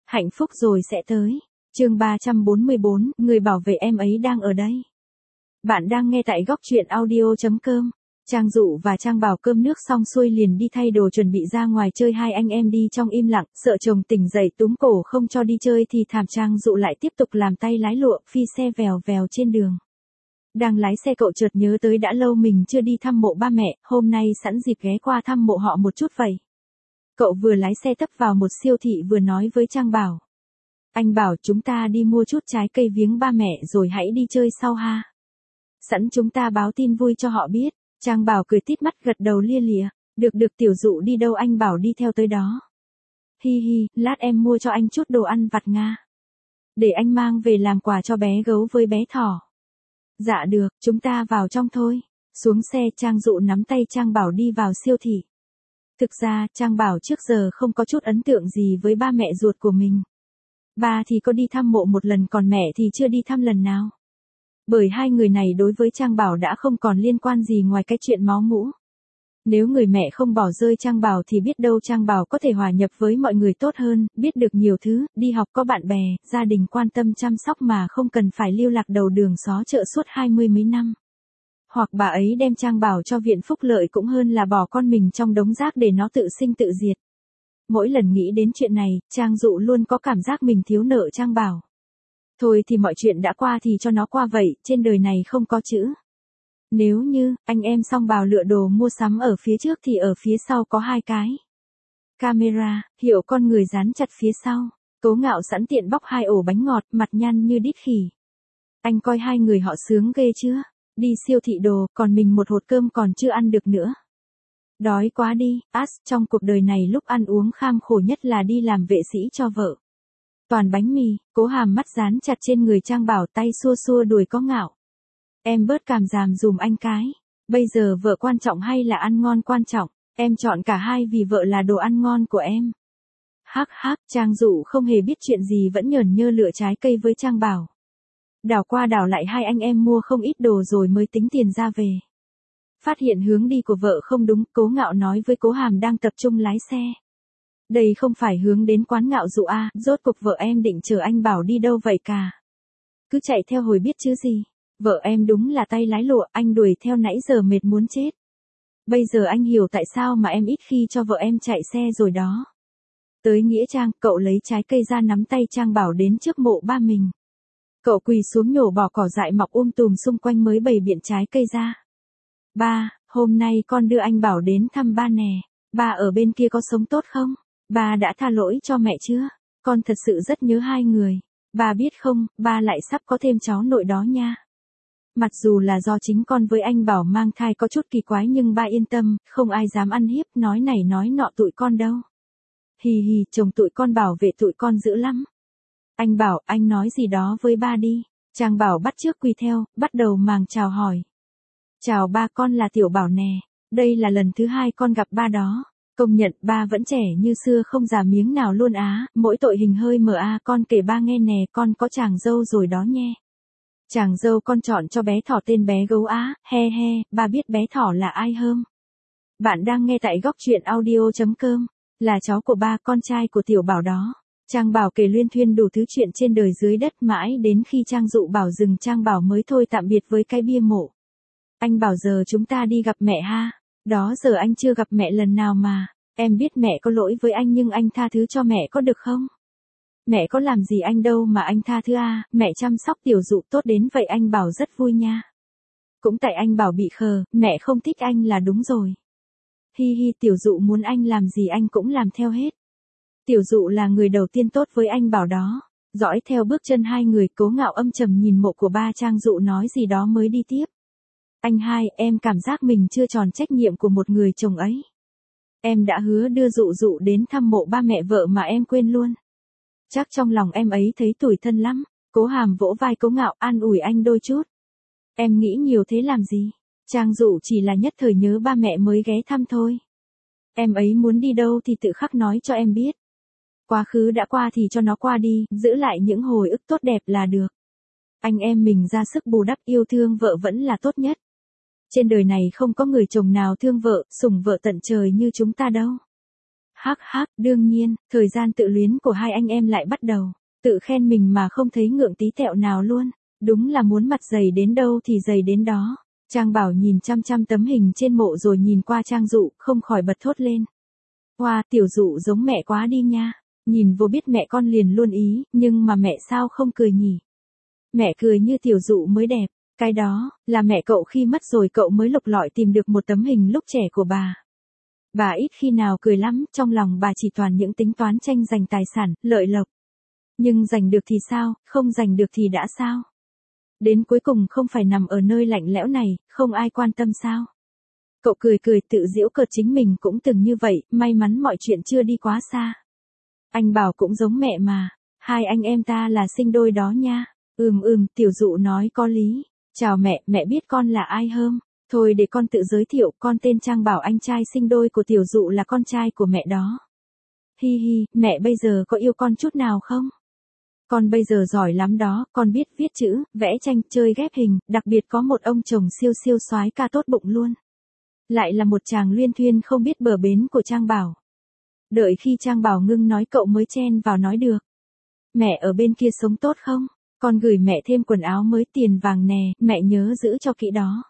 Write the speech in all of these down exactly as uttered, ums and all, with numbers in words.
Hạnh phúc rồi sẽ tới. Chương ba trăm bốn mươi bốn, người bảo vệ em ấy đang ở đây. Bạn đang nghe tại góc truyện audio chấm com. Trang Dụ và Trang Bảo cơm nước xong xuôi liền đi thay đồ chuẩn bị ra ngoài chơi. Hai anh em đi trong im lặng, sợ chồng tỉnh dậy túm cổ không cho đi chơi thì thảm. Trang Dụ lại tiếp tục làm tay lái lụa, phi xe vèo vèo trên đường. Đang lái xe cậu chợt nhớ tới đã lâu mình chưa đi thăm mộ ba mẹ, hôm nay sẵn dịp ghé qua thăm mộ họ một chút vậy. Cậu vừa lái xe tấp vào một siêu thị vừa nói với Trang Bảo. Anh Bảo, chúng ta đi mua chút trái cây viếng ba mẹ rồi hãy đi chơi sau ha. Sẵn chúng ta báo tin vui cho họ biết. Trang Bảo cười tít mắt gật đầu lia lịa. Được được, Tiểu Dụ đi đâu anh Bảo đi theo tới đó. Hi hi, lát em mua cho anh chút đồ ăn vặt Nga. Để anh mang về làm quà cho bé gấu với bé thỏ. Dạ được, chúng ta vào trong thôi. Xuống xe, Trang Dụ nắm tay Trang Bảo đi vào siêu thị. Thực ra, Trang Bảo trước giờ không có chút ấn tượng gì với ba mẹ ruột của mình. Ba thì có đi thăm mộ một lần, còn mẹ thì chưa đi thăm lần nào. Bởi hai người này đối với Trang Bảo đã không còn liên quan gì ngoài cái chuyện máu mủ. Nếu người mẹ không bỏ rơi Trang Bảo thì biết đâu Trang Bảo có thể hòa nhập với mọi người tốt hơn, biết được nhiều thứ, đi học có bạn bè, gia đình quan tâm chăm sóc mà không cần phải lưu lạc đầu đường xó chợ suốt hai mươi mấy năm. Hoặc bà ấy đem Trang Bảo cho viện phúc lợi cũng hơn là bỏ con mình trong đống rác để nó tự sinh tự diệt. Mỗi lần nghĩ đến chuyện này, Trang Dụ luôn có cảm giác mình thiếu nợ Trang Bảo. Thôi thì mọi chuyện đã qua thì cho nó qua vậy, trên đời này không có chữ. Nếu như, anh em xong bào lựa đồ mua sắm ở phía trước thì ở phía sau có hai cái camera, hiệu con người dán chặt phía sau. Cố Ngạo sẵn tiện bóc hai ổ bánh ngọt, mặt nhăn như đít khỉ. Anh coi hai người họ sướng ghê chưa? Đi siêu thị đồ, còn mình một hột cơm còn chưa ăn được nữa. Đói quá đi, ás, trong cuộc đời này lúc ăn uống kham khổ nhất là đi làm vệ sĩ cho vợ. Toàn bánh mì, Cố Hàm mắt dán chặt trên người Trang Bảo, tay xua xua đuổi Có Ngạo. Em bớt cảm giảm dùm anh cái. Bây giờ vợ quan trọng hay là ăn ngon quan trọng? Em chọn cả hai vì vợ là đồ ăn ngon của em. Hắc hắc, Trang Dụ không hề biết chuyện gì vẫn nhởn nhơ lựa trái cây với Trang Bảo. Đảo qua đảo lại hai anh em mua không ít đồ rồi mới tính tiền ra về. Phát hiện hướng đi của vợ không đúng, Cố Ngạo nói với Cố Hàm đang tập trung lái xe. Đây không phải hướng đến quán Ngạo Dụ à, rốt cuộc vợ em định chở anh Bảo đi đâu vậy cả? Cứ chạy theo hồi biết chứ gì. Vợ em đúng là tay lái lụa, anh đuổi theo nãy giờ mệt muốn chết. Bây giờ anh hiểu tại sao mà em ít khi cho vợ em chạy xe rồi đó. Tới Nghĩa Trang, cậu lấy trái cây ra nắm tay Trang Bảo đến trước mộ ba mình. Cậu quỳ xuống nhổ bỏ cỏ dại mọc um tùm xung quanh mới bày biện trái cây ra. Ba, hôm nay con đưa anh Bảo đến thăm ba nè. Ba ở bên kia có sống tốt không? Ba đã tha lỗi cho mẹ chưa? Con thật sự rất nhớ hai người. Ba biết không, ba lại sắp có thêm cháu nội đó nha. Mặc dù là do chính con với anh Bảo mang thai có chút kỳ quái nhưng ba yên tâm, không ai dám ăn hiếp nói này nói nọ tụi con đâu. Hì hì, chồng tụi con bảo vệ tụi con dữ lắm. Anh Bảo, anh nói gì đó với ba đi. Trang Bảo bắt chước quỳ theo, bắt đầu màng chào hỏi. Chào ba, con là Tiểu Bảo nè. Đây là lần thứ hai con gặp ba đó. Công nhận ba vẫn trẻ như xưa không già miếng nào luôn á, mỗi tội hình hơi mờ a, con kể ba nghe nè, con có chàng dâu rồi đó nhé. Chàng dâu con chọn cho bé thỏ tên bé gấu á, he he, ba biết bé thỏ là ai không? Bạn đang nghe tại góc truyện audio chấm com, là cháu của ba, con trai của Tiểu Bảo đó. Trang Bảo kể luyên thuyên đủ thứ chuyện trên đời dưới đất mãi đến khi Trang Dụ bảo dừng Trang Bảo mới thôi tạm biệt với cái bia mộ. Anh bảo giờ chúng ta đi gặp mẹ ha. Đó giờ anh chưa gặp mẹ lần nào mà. Em biết mẹ có lỗi với anh nhưng anh tha thứ cho mẹ có được không? Mẹ có làm gì anh đâu mà anh tha thứ à, mẹ chăm sóc Tiểu Dụ tốt đến vậy anh Bảo rất vui nha. Cũng tại anh Bảo bị khờ, mẹ không thích anh là đúng rồi. Hi hi, Tiểu Dụ muốn anh làm gì anh cũng làm theo hết. Tiểu Dụ là người đầu tiên tốt với anh Bảo đó. Dõi theo bước chân hai người, Cố Ngạo âm trầm nhìn mộ của ba. Trang Dụ nói gì đó mới đi tiếp. Anh hai, em cảm giác mình chưa tròn trách nhiệm của một người chồng ấy. Em đã hứa đưa Dụ Dụ đến thăm mộ ba mẹ vợ mà em quên luôn. Chắc trong lòng em ấy thấy tủi thân lắm. Cố Hàm vỗ vai Cố Ngạo an ủi anh đôi chút. Em nghĩ nhiều thế làm gì? Trang Dụ chỉ là nhất thời nhớ ba mẹ mới ghé thăm thôi. Em ấy muốn đi đâu thì tự khắc nói cho em biết. Quá khứ đã qua thì cho nó qua đi, giữ lại những hồi ức tốt đẹp là được. Anh em mình ra sức bù đắp, yêu thương vợ vẫn là tốt nhất. Trên đời này không có người chồng nào thương vợ, sủng vợ tận trời như chúng ta đâu. Hắc hắc, đương nhiên, thời gian tự luyến của hai anh em lại bắt đầu. Tự khen mình mà không thấy ngượng tí tẹo nào luôn. Đúng là muốn mặt dày đến đâu thì dày đến đó. Trang Bảo nhìn chăm chăm tấm hình trên mộ rồi nhìn qua Trang Dụ, không khỏi bật thốt lên. Wow, tiểu Dụ giống mẹ quá đi nha. Nhìn vô biết mẹ con liền luôn ý, nhưng mà mẹ sao không cười nhỉ? Mẹ cười như tiểu Dụ mới đẹp. Cái đó, là mẹ cậu khi mất rồi cậu mới lục lọi tìm được một tấm hình lúc trẻ của bà. Bà ít khi nào cười lắm, trong lòng bà chỉ toàn những tính toán tranh giành tài sản, lợi lộc. Nhưng giành được thì sao, không giành được thì đã sao? Đến cuối cùng không phải nằm ở nơi lạnh lẽo này, không ai quan tâm sao? Cậu cười cười tự giễu cợt chính mình cũng từng như vậy, may mắn mọi chuyện chưa đi quá xa. Anh bảo cũng giống mẹ mà, hai anh em ta là sinh đôi đó nha. Ừm ừm, tiểu Dụ nói có lý. Chào mẹ, mẹ biết con là ai hông? Thôi để con tự giới thiệu, con tên Trang Bảo, anh trai sinh đôi của tiểu Dụ là con trai của mẹ đó. Hi hi, mẹ bây giờ có yêu con chút nào không? Con bây giờ giỏi lắm đó, con biết viết chữ, vẽ tranh, chơi ghép hình, đặc biệt có một ông chồng siêu siêu soái ca tốt bụng luôn. Lại là một chàng luyên thuyên không biết bờ bến của Trang Bảo. Đợi khi Trang Bảo ngưng nói cậu mới chen vào nói được. Mẹ ở bên kia sống tốt không? Con gửi mẹ thêm quần áo mới, tiền vàng nè, mẹ nhớ giữ cho kỹ đó.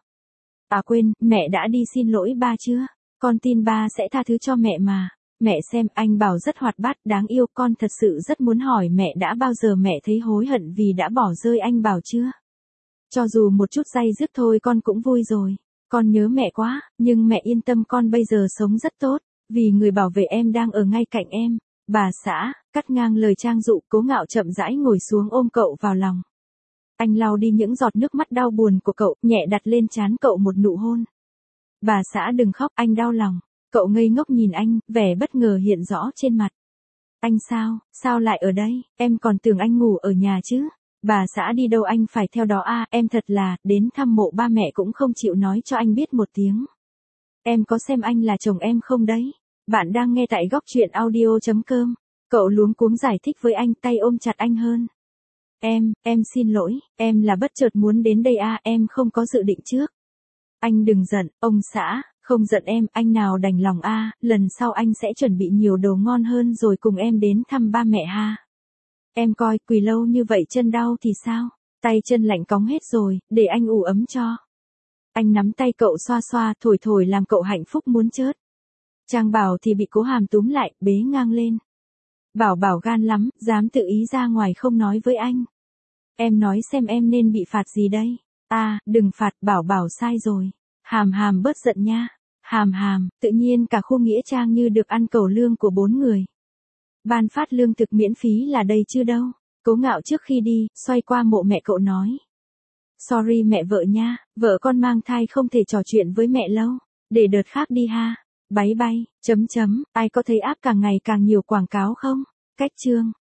À quên, mẹ đã đi xin lỗi ba chưa? Con tin ba sẽ tha thứ cho mẹ mà. Mẹ xem, anh Bảo rất hoạt bát, đáng yêu, con thật sự rất muốn hỏi mẹ đã bao giờ mẹ thấy hối hận vì đã bỏ rơi anh Bảo chưa? Cho dù một chút day dứt thôi con cũng vui rồi. Con nhớ mẹ quá, nhưng mẹ yên tâm con bây giờ sống rất tốt, vì người bảo vệ em đang ở ngay cạnh em. Bà xã, cắt ngang lời Trang Dụ, Cố Ngạo chậm rãi ngồi xuống ôm cậu vào lòng. Anh lau đi những giọt nước mắt đau buồn của cậu, nhẹ đặt lên trán cậu một nụ hôn. Bà xã đừng khóc, anh đau lòng. Cậu ngây ngốc nhìn anh, vẻ bất ngờ hiện rõ trên mặt. Anh sao, sao lại ở đây, em còn tưởng anh ngủ ở nhà chứ. Bà xã đi đâu anh phải theo đó à, em thật là, đến thăm mộ ba mẹ cũng không chịu nói cho anh biết một tiếng. Em có xem anh là chồng em không đấy? Bạn đang nghe tại góc truyện audio chấm com. Cậu luống cuống giải thích với anh, tay ôm chặt anh hơn. Em, em xin lỗi, em là bất chợt muốn đến đây à, em không có dự định trước. Anh đừng giận, ông xã, không giận em, anh nào đành lòng à, lần sau anh sẽ chuẩn bị nhiều đồ ngon hơn rồi cùng em đến thăm ba mẹ ha. Em coi, quỳ lâu như vậy chân đau thì sao? Tay chân lạnh cóng hết rồi, để anh ủ ấm cho. Anh nắm tay cậu xoa xoa, thổi thổi làm cậu hạnh phúc muốn chớt. Trang Bảo thì bị Cố Hàm túm lại, bế ngang lên. Bảo Bảo gan lắm, dám tự ý ra ngoài không nói với anh. Em nói xem em nên bị phạt gì đây? À, đừng phạt, Bảo Bảo sai rồi. Hàm Hàm bớt giận nha. Hàm Hàm, tự nhiên cả khu nghĩa trang như được ăn cẩu lương của bốn người. Ban phát lương thực miễn phí là đây chứ đâu. Cố Ngạo trước khi đi, xoay qua mộ mẹ cậu nói. Sorry mẹ vợ nha, vợ con mang thai không thể trò chuyện với mẹ lâu. Để đợt khác đi ha. Bái bay, chấm chấm, ai có thấy áp càng ngày càng nhiều quảng cáo không? Cách chương.